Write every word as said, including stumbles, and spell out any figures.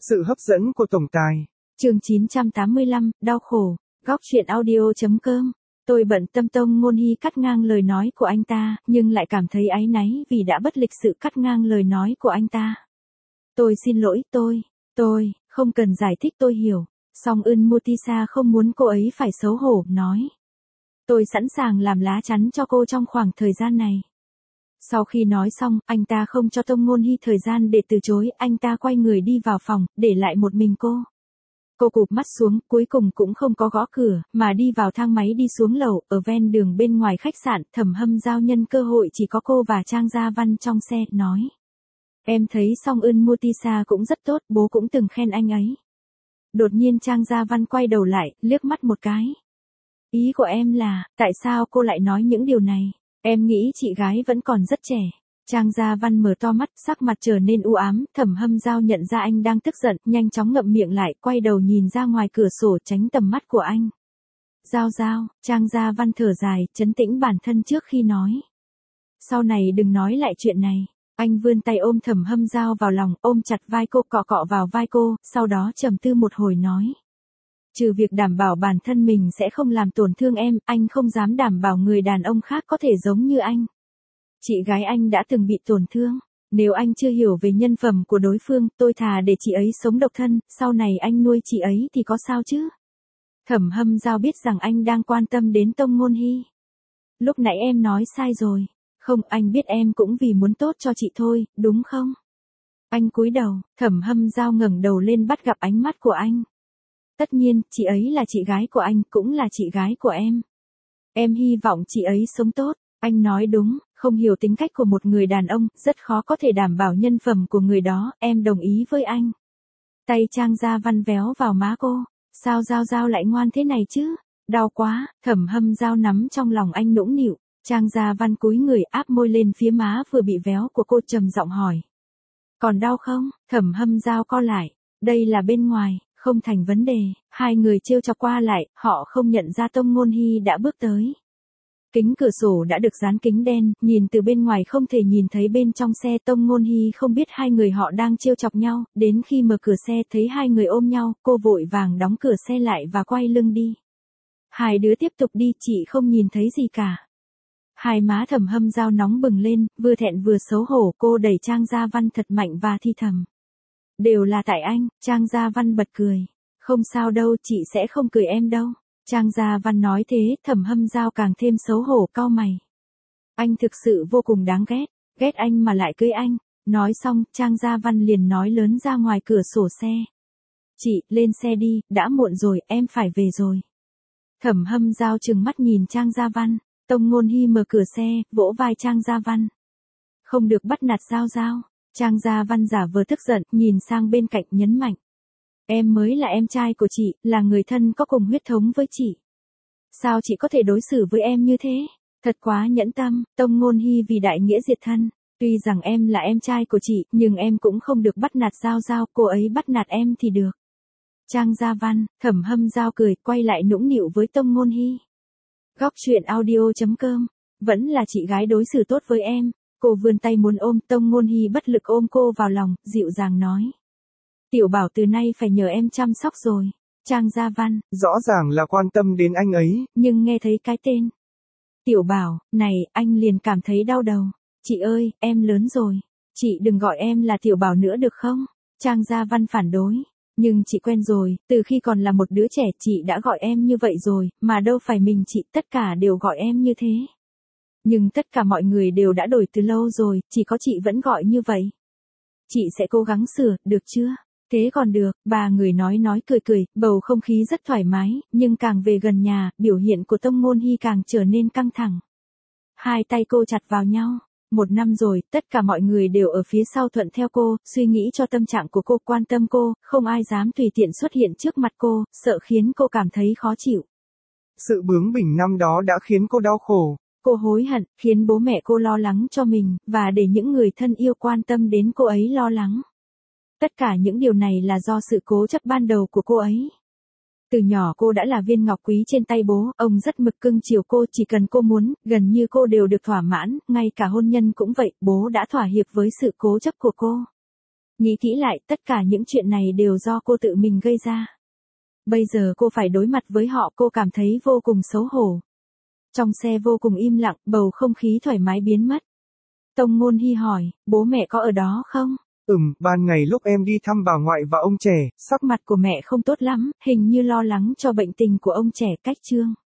Sự hấp dẫn của tổng tài. Chương chín trăm tám mươi lăm, đau khổ. Góc truyện audio.com. Tôi bận tâm Tông Ngôn Hy cắt ngang lời nói của anh ta, nhưng lại cảm thấy áy náy vì đã bất lịch sự cắt ngang lời nói của anh ta. Tôi xin lỗi, tôi, tôi, không cần giải thích, tôi hiểu. Song Ưn Mutisa không muốn cô ấy phải xấu hổ, nói. Tôi sẵn sàng làm lá chắn cho cô trong khoảng thời gian này. Sau khi nói xong, anh ta không cho Tông Ngôn Hy thời gian để từ chối, anh ta quay người đi vào phòng, để lại một mình cô. Cô cụp mắt xuống, cuối cùng cũng không có gõ cửa, mà đi vào thang máy đi xuống lầu, ở ven đường bên ngoài khách sạn, Thẩm Hâm Giao nhân cơ hội chỉ có cô và Trang Gia Văn trong xe, nói. Em thấy Song Ưn Mutisa cũng rất tốt, bố cũng từng khen anh ấy. Đột nhiên Trang Gia Văn quay đầu lại, liếc mắt một cái. Ý của em là, tại sao cô lại nói những điều này? Em nghĩ chị gái vẫn còn rất trẻ. Trang Gia Văn mở to mắt, sắc mặt trở nên u ám, Thẩm Hâm Giao nhận ra anh đang tức giận, nhanh chóng ngậm miệng lại, quay đầu nhìn ra ngoài cửa sổ tránh tầm mắt của anh. Giao Giao, Trang Gia Văn thở dài, trấn tĩnh bản thân trước khi nói. Sau này đừng nói lại chuyện này. Anh vươn tay ôm Thẩm Hâm Giao vào lòng, ôm chặt vai cô, cọ cọ vào vai cô, sau đó trầm tư một hồi nói. Trừ việc đảm bảo bản thân mình sẽ không làm tổn thương em, anh không dám đảm bảo người đàn ông khác có thể giống như anh. Chị gái anh đã từng bị tổn thương. Nếu anh chưa hiểu về nhân phẩm của đối phương, tôi thà để chị ấy sống độc thân, sau này anh nuôi chị ấy thì có sao chứ? Thẩm Hâm Giao biết rằng anh đang quan tâm đến Tông Ngôn Hy. Lúc nãy em nói sai rồi. Không, anh biết em cũng vì muốn tốt cho chị thôi, đúng không? Anh cúi đầu, Thẩm Hâm Giao ngẩng đầu lên bắt gặp ánh mắt của anh. Tất nhiên, chị ấy là chị gái của anh, cũng là chị gái của em. Em hy vọng chị ấy sống tốt. Anh nói đúng, không hiểu tính cách của một người đàn ông, rất khó có thể đảm bảo nhân phẩm của người đó, em đồng ý với anh. Tay Trang Gia Văn véo vào má cô. Sao Giao Giao lại ngoan thế này chứ? Đau quá, Thẩm Hâm Giao nắm trong lòng anh nũng nịu. Trang Gia Văn cúi người áp môi lên phía má vừa bị véo của cô, trầm giọng hỏi. Còn đau không? Thẩm Hâm Giao co lại. Đây là bên ngoài, không thành vấn đề. Hai người trêu chọc qua lại, họ không nhận ra Tông Ngôn Hy đã bước tới. Kính cửa sổ đã được dán kính đen, nhìn từ bên ngoài không thể nhìn thấy bên trong xe. Tông Ngôn Hy không biết hai người họ đang trêu chọc nhau, đến khi mở cửa xe thấy hai người ôm nhau, cô vội vàng đóng cửa xe lại và quay lưng đi. Hai đứa tiếp tục đi, chị không nhìn thấy gì cả. Hai má Thẩm Hâm Giao nóng bừng lên, vừa thẹn vừa xấu hổ, cô đẩy Trang Gia Văn thật mạnh và thi thầm. Đều là tại anh. Trang Gia Văn bật cười. Không sao đâu, chị sẽ không cười em đâu. Trang Gia Văn nói thế, Thẩm Hâm Giao càng thêm xấu hổ, cau mày. Anh thực sự vô cùng đáng ghét, ghét anh mà lại cưới anh. Nói xong, Trang Gia Văn liền nói lớn ra ngoài cửa sổ xe. Chị, lên xe đi, đã muộn rồi, em phải về rồi. Thẩm Hâm Giao trừng mắt nhìn Trang Gia Văn. Tông Ngôn Hy mở cửa xe, vỗ vai Trang Gia Văn. Không được bắt nạt Giao Giao. Trang Gia Văn giả vờ tức giận, nhìn sang bên cạnh nhấn mạnh. Em mới là em trai của chị, là người thân có cùng huyết thống với chị. Sao chị có thể đối xử với em như thế? Thật quá nhẫn tâm. Tông Ngôn Hy vì đại nghĩa diệt thân. Tuy rằng em là em trai của chị, nhưng em cũng không được bắt nạt Giao Giao, cô ấy bắt nạt em thì được. Trang Gia Văn, Thẩm Hâm Giao cười, quay lại nũng nịu với Tông Ngôn Hy. Góc truyện audio.com. Vẫn là chị gái đối xử tốt với em. Cô vươn tay muốn ôm, Tông Ngôn Hy bất lực ôm cô vào lòng, dịu dàng nói. Tiểu Bảo từ nay phải nhờ em chăm sóc rồi. Trang Gia Văn. Rõ ràng là quan tâm đến anh ấy. Nhưng nghe thấy cái tên. Tiểu Bảo, này, anh liền cảm thấy đau đầu. Chị ơi, em lớn rồi. Chị đừng gọi em là Tiểu Bảo nữa được không? Trang Gia Văn phản đối. Nhưng chị quen rồi, từ khi còn là một đứa trẻ chị đã gọi em như vậy rồi, mà đâu phải mình chị, tất cả đều gọi em như thế. Nhưng tất cả mọi người đều đã đổi từ lâu rồi, chỉ có chị vẫn gọi như vậy. Chị sẽ cố gắng sửa, được chưa? Thế còn được, ba người nói nói cười cười, bầu không khí rất thoải mái, nhưng càng về gần nhà, biểu hiện của Tông Ngôn Hy càng trở nên căng thẳng. Hai tay cô chặt vào nhau. Một năm rồi, tất cả mọi người đều ở phía sau thuận theo cô, suy nghĩ cho tâm trạng của cô, quan tâm cô, không ai dám tùy tiện xuất hiện trước mặt cô, sợ khiến cô cảm thấy khó chịu. Sự bướng bỉnh năm đó đã khiến cô đau khổ. Cô hối hận, khiến bố mẹ cô lo lắng cho mình, và để những người thân yêu quan tâm đến cô ấy lo lắng. Tất cả những điều này là do sự cố chấp ban đầu của cô ấy. Từ nhỏ cô đã là viên ngọc quý trên tay bố, ông rất mực cưng chiều cô, chỉ cần cô muốn, gần như cô đều được thỏa mãn, ngay cả hôn nhân cũng vậy, bố đã thỏa hiệp với sự cố chấp của cô. Nghĩ kỹ lại, tất cả những chuyện này đều do cô tự mình gây ra. Bây giờ cô phải đối mặt với họ, cô cảm thấy vô cùng xấu hổ. Trong xe vô cùng im lặng, bầu không khí thoải mái biến mất. Tông Ngôn Hy hỏi, bố mẹ có ở đó không? Ừm, ban ngày lúc em đi thăm bà ngoại và ông trẻ, Sắc mặt của mẹ không tốt lắm, hình như lo lắng cho bệnh tình của ông trẻ. Cách chương